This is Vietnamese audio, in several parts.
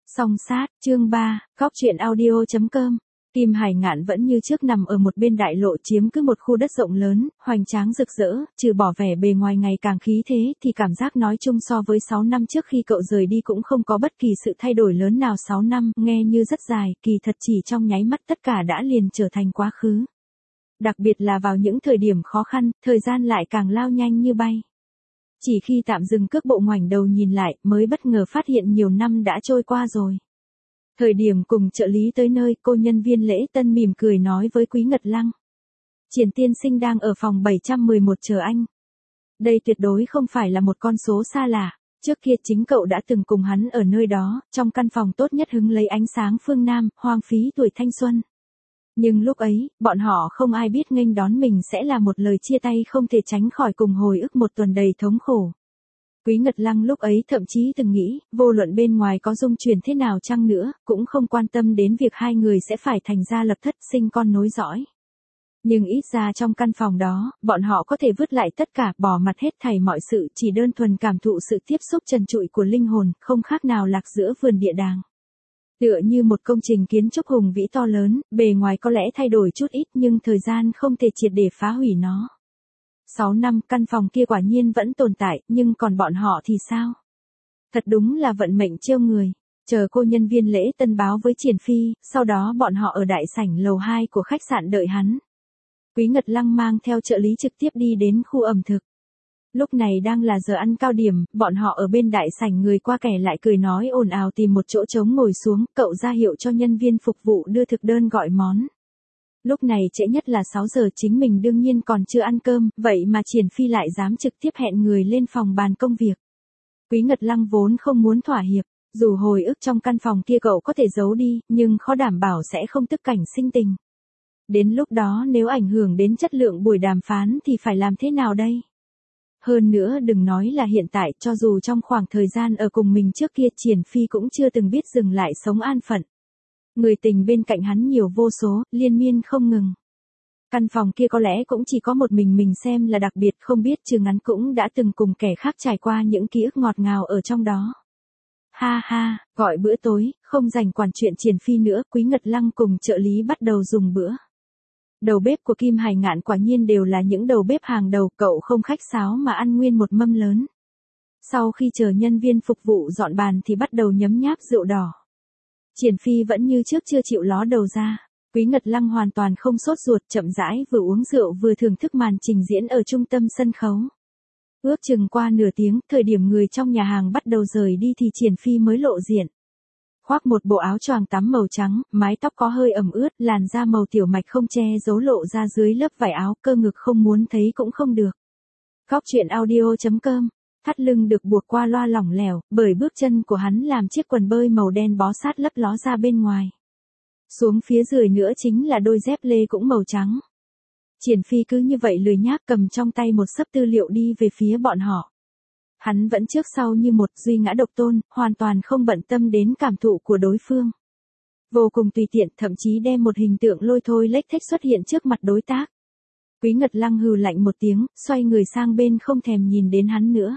Song sát, chương 3, góc truyện audio.com. Kim Hải Ngạn vẫn như trước nằm ở một bên đại lộ chiếm cứ một khu đất rộng lớn, hoành tráng rực rỡ, trừ bỏ vẻ bề ngoài ngày càng khí thế thì cảm giác nói chung so với 6 năm trước khi cậu rời đi cũng không có bất kỳ sự thay đổi lớn nào. 6 năm, nghe như rất dài, kỳ thật chỉ trong nháy mắt tất cả đã liền trở thành quá khứ. Đặc biệt là vào những thời điểm khó khăn, thời gian lại càng lao nhanh như bay. Chỉ khi tạm dừng cước bộ ngoảnh đầu nhìn lại mới bất ngờ phát hiện nhiều năm đã trôi qua rồi. Thời điểm cùng trợ lý tới nơi, cô nhân viên lễ tân mỉm cười nói với Quý Ngật Lăng. Triển tiên sinh đang ở phòng 711 chờ anh. Đây tuyệt đối không phải là một con số xa lạ. Trước kia chính cậu đã từng cùng hắn ở nơi đó, trong căn phòng tốt nhất hứng lấy ánh sáng phương Nam, hoang phí tuổi thanh xuân. Nhưng lúc ấy, bọn họ không ai biết nghênh đón mình sẽ là một lời chia tay không thể tránh khỏi cùng hồi ức một tuần đầy thống khổ. Quý Ngật Lăng lúc ấy thậm chí từng nghĩ, vô luận bên ngoài có dung chuyển thế nào chăng nữa, cũng không quan tâm đến việc hai người sẽ phải thành gia lập thất sinh con nối dõi. Nhưng ít ra trong căn phòng đó, bọn họ có thể vứt lại tất cả, bỏ mặt hết thảy mọi sự, chỉ đơn thuần cảm thụ sự tiếp xúc trần trụi của linh hồn, không khác nào lạc giữa vườn địa đàng. Tựa như một công trình kiến trúc hùng vĩ to lớn, bề ngoài có lẽ thay đổi chút ít nhưng thời gian không thể triệt để phá hủy nó. 6 năm, căn phòng kia quả nhiên vẫn tồn tại, nhưng còn bọn họ thì sao? Thật đúng là vận mệnh trêu người. Chờ cô nhân viên lễ tân báo với Triển Phi, sau đó bọn họ ở đại sảnh lầu 2 của khách sạn đợi hắn. Quý Ngật Lăng mang theo trợ lý trực tiếp đi đến khu ẩm thực. Lúc này đang là giờ ăn cao điểm, bọn họ ở bên đại sảnh người qua kẻ lại cười nói ồn ào tìm một chỗ trống ngồi xuống, cậu ra hiệu cho nhân viên phục vụ đưa thực đơn gọi món. Lúc này trễ nhất là 6 giờ, chính mình đương nhiên còn chưa ăn cơm, vậy mà Triển Phi lại dám trực tiếp hẹn người lên phòng bàn công việc. Quý Ngật Lăng vốn không muốn thỏa hiệp, dù hồi ức trong căn phòng kia cậu có thể giấu đi, nhưng khó đảm bảo sẽ không tức cảnh sinh tình. Đến lúc đó nếu ảnh hưởng đến chất lượng buổi đàm phán thì phải làm thế nào đây? Hơn nữa đừng nói là hiện tại, cho dù trong khoảng thời gian ở cùng mình trước kia Triển Phi cũng chưa từng biết dừng lại sống an phận. Người tình bên cạnh hắn nhiều vô số, liên miên không ngừng. Căn phòng kia có lẽ cũng chỉ có một mình xem là đặc biệt, không biết chừng hắn cũng đã từng cùng kẻ khác trải qua những ký ức ngọt ngào ở trong đó. Ha ha, gọi bữa tối, không dành quản chuyện Triển Phi nữa, Quý Ngật Lăng cùng trợ lý bắt đầu dùng bữa. Đầu bếp của Kim Hải Ngạn quả nhiên đều là những đầu bếp hàng đầu, cậu không khách sáo mà ăn nguyên một mâm lớn. Sau khi chờ nhân viên phục vụ dọn bàn thì bắt đầu nhấm nháp rượu đỏ. Triển Phi vẫn như trước chưa chịu ló đầu ra. Quý Ngật Lăng hoàn toàn không sốt ruột, chậm rãi vừa uống rượu vừa thưởng thức màn trình diễn ở trung tâm sân khấu. Ước chừng qua nửa tiếng, thời điểm người trong nhà hàng bắt đầu rời đi thì Triển Phi mới lộ diện. Khoác một bộ áo choàng tắm màu trắng, mái tóc có hơi ẩm ướt, làn da màu tiểu mạch không che giấu lộ ra dưới lớp vải áo, cơ ngực không muốn thấy cũng không được. Góc truyện audio.com. Thắt lưng được buộc qua loa lỏng lẻo, bởi bước chân của hắn làm chiếc quần bơi màu đen bó sát lấp ló ra bên ngoài. Xuống phía dưới nữa chính là đôi dép lê cũng màu trắng. Triển Phi cứ như vậy lười nhác cầm trong tay một xấp tư liệu đi về phía bọn họ. Hắn vẫn trước sau như một duy ngã độc tôn, hoàn toàn không bận tâm đến cảm thụ của đối phương. Vô cùng tùy tiện, thậm chí đem một hình tượng lôi thôi lếch thếch xuất hiện trước mặt đối tác. Quý Ngật Lăng hừ lạnh một tiếng, xoay người sang bên không thèm nhìn đến hắn nữa.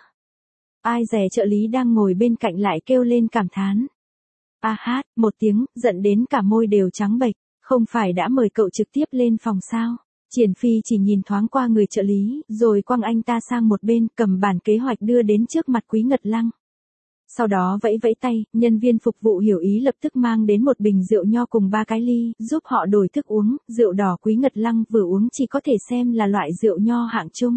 Ai dè trợ lý đang ngồi bên cạnh lại kêu lên cảm thán. A hát, một tiếng, giận đến cả môi đều trắng bệch, không phải đã mời cậu trực tiếp lên phòng sao? Triển Phi chỉ nhìn thoáng qua người trợ lý, rồi quăng anh ta sang một bên, cầm bản kế hoạch đưa đến trước mặt Quý Ngật Lăng. Sau đó vẫy vẫy tay, nhân viên phục vụ hiểu ý lập tức mang đến một bình rượu nho cùng 3 cái ly, giúp họ đổi thức uống. Rượu đỏ Quý Ngật Lăng vừa uống chỉ có thể xem là loại rượu nho hạng trung.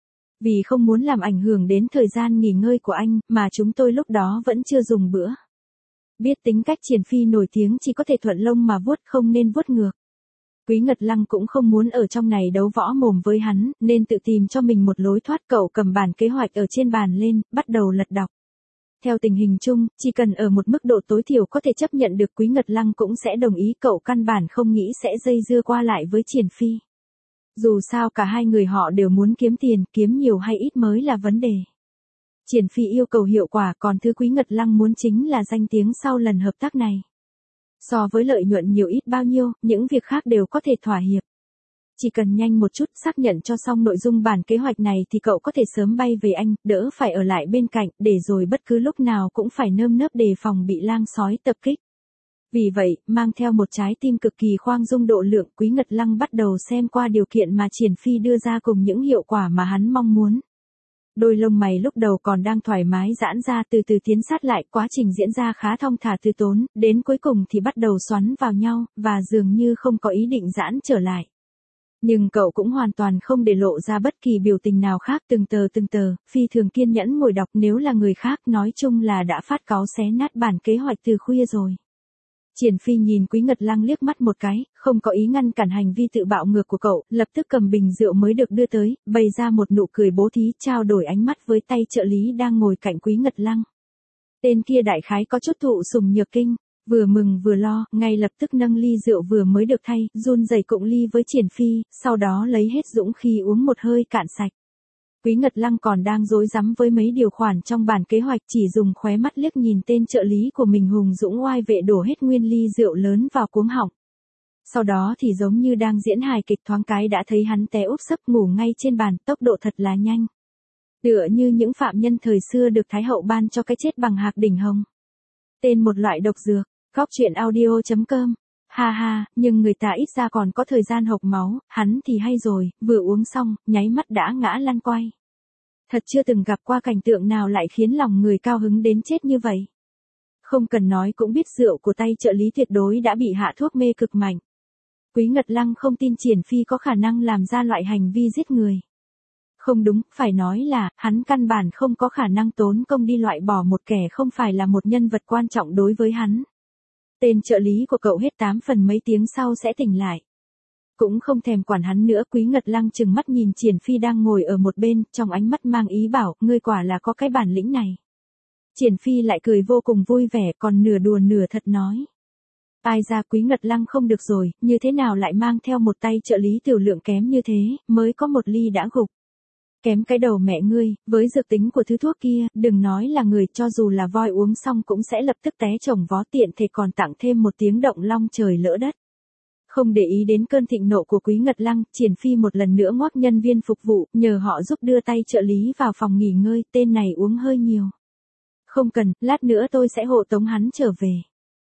Vì không muốn làm ảnh hưởng đến thời gian nghỉ ngơi của anh, mà chúng tôi lúc đó vẫn chưa dùng bữa. Biết tính cách Triển Phi nổi tiếng chỉ có thể thuận lông mà vuốt, không nên vuốt ngược. Quý Ngật Lăng cũng không muốn ở trong này đấu võ mồm với hắn, nên tự tìm cho mình một lối thoát. Cậu cầm bản kế hoạch ở trên bàn lên, bắt đầu lật đọc. Theo tình hình chung, chỉ cần ở một mức độ tối thiểu có thể chấp nhận được, Quý Ngật Lăng cũng sẽ đồng ý. Cậu căn bản không nghĩ sẽ dây dưa qua lại với Triển Phi. Dù sao cả hai người họ đều muốn kiếm tiền, kiếm nhiều hay ít mới là vấn đề. Triển Phi yêu cầu hiệu quả, còn thứ Quý Ngật Lăng muốn chính là danh tiếng sau lần hợp tác này. So với lợi nhuận nhiều ít bao nhiêu, những việc khác đều có thể thỏa hiệp. Chỉ cần nhanh một chút xác nhận cho xong nội dung bản kế hoạch này thì cậu có thể sớm bay về Anh, đỡ phải ở lại bên cạnh, để rồi bất cứ lúc nào cũng phải nơm nớp đề phòng bị lang sói tập kích. Vì vậy, mang theo một trái tim cực kỳ khoang dung độ lượng, Quý Ngật Lăng bắt đầu xem qua điều kiện mà Triển Phi đưa ra cùng những hiệu quả mà hắn mong muốn. Đôi lông mày lúc đầu còn đang thoải mái giãn ra từ từ tiến sát lại, quá trình diễn ra khá thong thả từ tốn, đến cuối cùng thì bắt đầu xoắn vào nhau, và dường như không có ý định giãn trở lại. Nhưng cậu cũng hoàn toàn không để lộ ra bất kỳ biểu tình nào khác, từng tờ, phi thường kiên nhẫn ngồi đọc, nếu là người khác nói chung là đã phát cáu xé nát bản kế hoạch từ khuya rồi. Triển Phi nhìn Quý Ngật Lăng liếc mắt một cái, không có ý ngăn cản hành vi tự bạo ngược của cậu, lập tức cầm bình rượu mới được đưa tới, bày ra một nụ cười bố thí, trao đổi ánh mắt với tay trợ lý đang ngồi cạnh Quý Ngật Lăng. Tên kia đại khái có chút thụ sủng nhược kinh, vừa mừng vừa lo, ngay lập tức nâng ly rượu vừa mới được thay, run rẩy cụng ly với Triển Phi, sau đó lấy hết dũng khí uống một hơi cạn sạch. Quý Ngật Lăng còn đang rối rắm với mấy điều khoản trong bản kế hoạch, chỉ dùng khóe mắt liếc nhìn tên trợ lý của mình hùng dũng oai vệ đổ hết nguyên ly rượu lớn vào cuống họng. Sau đó thì giống như đang diễn hài kịch, thoáng cái đã thấy hắn té úp sấp ngủ ngay trên bàn, tốc độ thật là nhanh. Tựa như những phạm nhân thời xưa được Thái Hậu ban cho cái chết bằng hạc đỉnh hồng. Tên một loại độc dược, Góc Truyện Audio.com. Ha ha, nhưng người ta ít ra còn có thời gian hộc máu, hắn thì hay rồi, vừa uống xong, nháy mắt đã ngã lăn quay. Thật chưa từng gặp qua cảnh tượng nào lại khiến lòng người cao hứng đến chết như vậy. Không cần nói cũng biết rượu của tay trợ lý tuyệt đối đã bị hạ thuốc mê cực mạnh. Quý Ngật Lăng không tin Triển Phi có khả năng làm ra loại hành vi giết người. Không đúng, phải nói là, hắn căn bản không có khả năng tốn công đi loại bỏ một kẻ không phải là một nhân vật quan trọng đối với hắn. Tên trợ lý của cậu hết 8 phần mấy tiếng sau sẽ tỉnh lại. Cũng không thèm quản hắn nữa, Quý Ngật Lăng chừng mắt nhìn Triển Phi đang ngồi ở một bên, trong ánh mắt mang ý bảo, ngươi quả là có cái bản lĩnh này. Triển Phi lại cười vô cùng vui vẻ, còn nửa đùa nửa thật nói. Ai ra Quý Ngật Lăng không được rồi, như thế nào lại mang theo một tay trợ lý tiểu lượng kém như thế, mới có một ly đã gục. Kém cái đầu mẹ ngươi, với dược tính của thứ thuốc kia, đừng nói là người, cho dù là voi uống xong cũng sẽ lập tức té chồng vó, tiện thể còn tặng thêm một tiếng động long trời lỡ đất. Không để ý đến cơn thịnh nộ của Quý Ngật Lăng, Triển Phi một lần nữa ngoắc nhân viên phục vụ, nhờ họ giúp đưa tay trợ lý vào phòng nghỉ ngơi, tên này uống hơi nhiều. Không cần, lát nữa tôi sẽ hộ tống hắn trở về.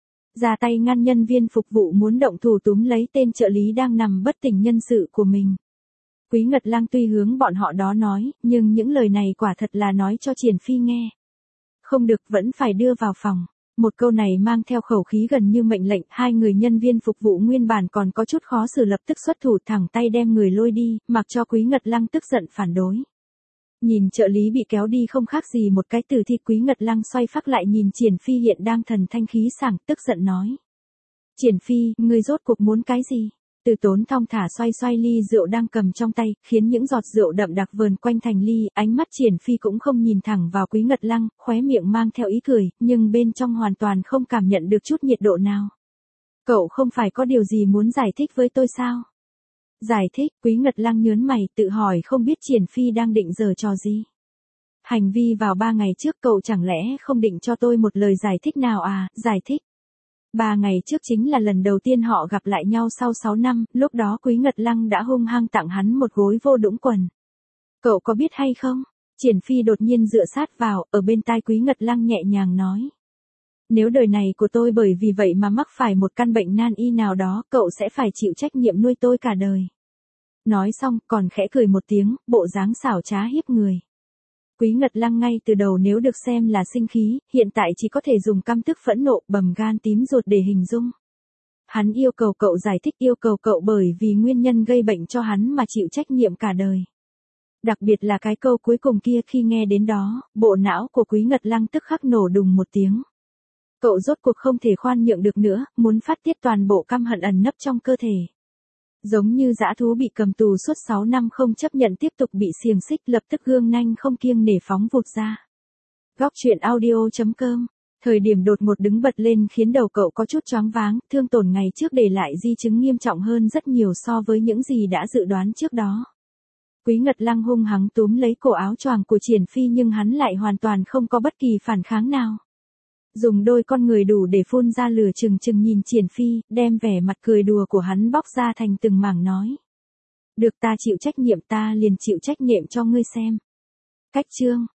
Ra tay ngăn nhân viên phục vụ muốn động thủ túm lấy tên trợ lý đang nằm bất tỉnh nhân sự của mình. Quý Ngật Lăng tuy hướng bọn họ đó nói, nhưng những lời này quả thật là nói cho Triển Phi nghe. Không được, vẫn phải đưa vào phòng. Một câu này mang theo khẩu khí gần như mệnh lệnh, hai người nhân viên phục vụ nguyên bản còn có chút khó xử lập tức xuất thủ thẳng tay đem người lôi đi, mặc cho Quý Ngật Lăng tức giận phản đối. Nhìn trợ lý bị kéo đi không khác gì một cái tử thi, Quý Ngật Lăng xoay phác lại nhìn Triển Phi hiện đang thần thanh khí sảng, tức giận nói. Triển Phi, ngươi rốt cuộc muốn cái gì? Từ Tốn thong thả xoay ly rượu đang cầm trong tay, khiến những giọt rượu đậm đặc vờn quanh thành ly, ánh mắt Triển Phi cũng không nhìn thẳng vào Quý Ngật Lăng, khóe miệng mang theo ý cười, nhưng bên trong hoàn toàn không cảm nhận được chút nhiệt độ nào. Cậu không phải có điều gì muốn giải thích với tôi sao? Giải thích, Quý Ngật Lăng nhớn mày, tự hỏi không biết Triển Phi đang định giở trò gì. Hành vi vào 3 ngày trước cậu chẳng lẽ không định cho tôi một lời giải thích nào à, giải thích. 3 ngày trước chính là lần đầu tiên họ gặp lại nhau sau 6 năm, lúc đó Quý Ngật Lăng đã hung hăng tặng hắn một gối vô đũng quần. Cậu có biết hay không? Triển Phi đột nhiên dựa sát vào, ở bên tai Quý Ngật Lăng nhẹ nhàng nói. Nếu đời này của tôi bởi vì vậy mà mắc phải một căn bệnh nan y nào đó, cậu sẽ phải chịu trách nhiệm nuôi tôi cả đời. Nói xong, còn khẽ cười một tiếng, bộ dáng xảo trá hiếp người. Quý Ngật Lăng ngay từ đầu nếu được xem là sinh khí, hiện tại chỉ có thể dùng căm tức phẫn nộ, bầm gan tím ruột để hình dung. Hắn yêu cầu cậu giải thích, yêu cầu cậu bởi vì nguyên nhân gây bệnh cho hắn mà chịu trách nhiệm cả đời. Đặc biệt là cái câu cuối cùng kia, khi nghe đến đó, bộ não của Quý Ngật Lăng tức khắc nổ đùng một tiếng. Cậu rốt cuộc không thể khoan nhượng được nữa, muốn phát tiết toàn bộ căm hận ẩn nấp trong cơ thể. Giống như dã thú bị cầm tù suốt 6 năm không chấp nhận tiếp tục bị xiềng xích, lập tức gương nanh không kiêng nể phóng vụt ra. Góc Truyện Audio.com. Thời điểm đột ngột đứng bật lên khiến đầu cậu có chút choáng váng, thương tổn ngày trước để lại di chứng nghiêm trọng hơn rất nhiều so với những gì đã dự đoán trước đó. Quý Ngật Lăng hung hăng túm lấy cổ áo choàng của Triển Phi nhưng hắn lại hoàn toàn không có bất kỳ phản kháng nào. Dùng đôi con người đủ để phun ra lửa chừng chừng nhìn Triển Phi, đem vẻ mặt cười đùa của hắn bóc ra thành từng mảng nói. Được ta chịu trách nhiệm ta liền chịu trách nhiệm cho ngươi xem. Cách chương.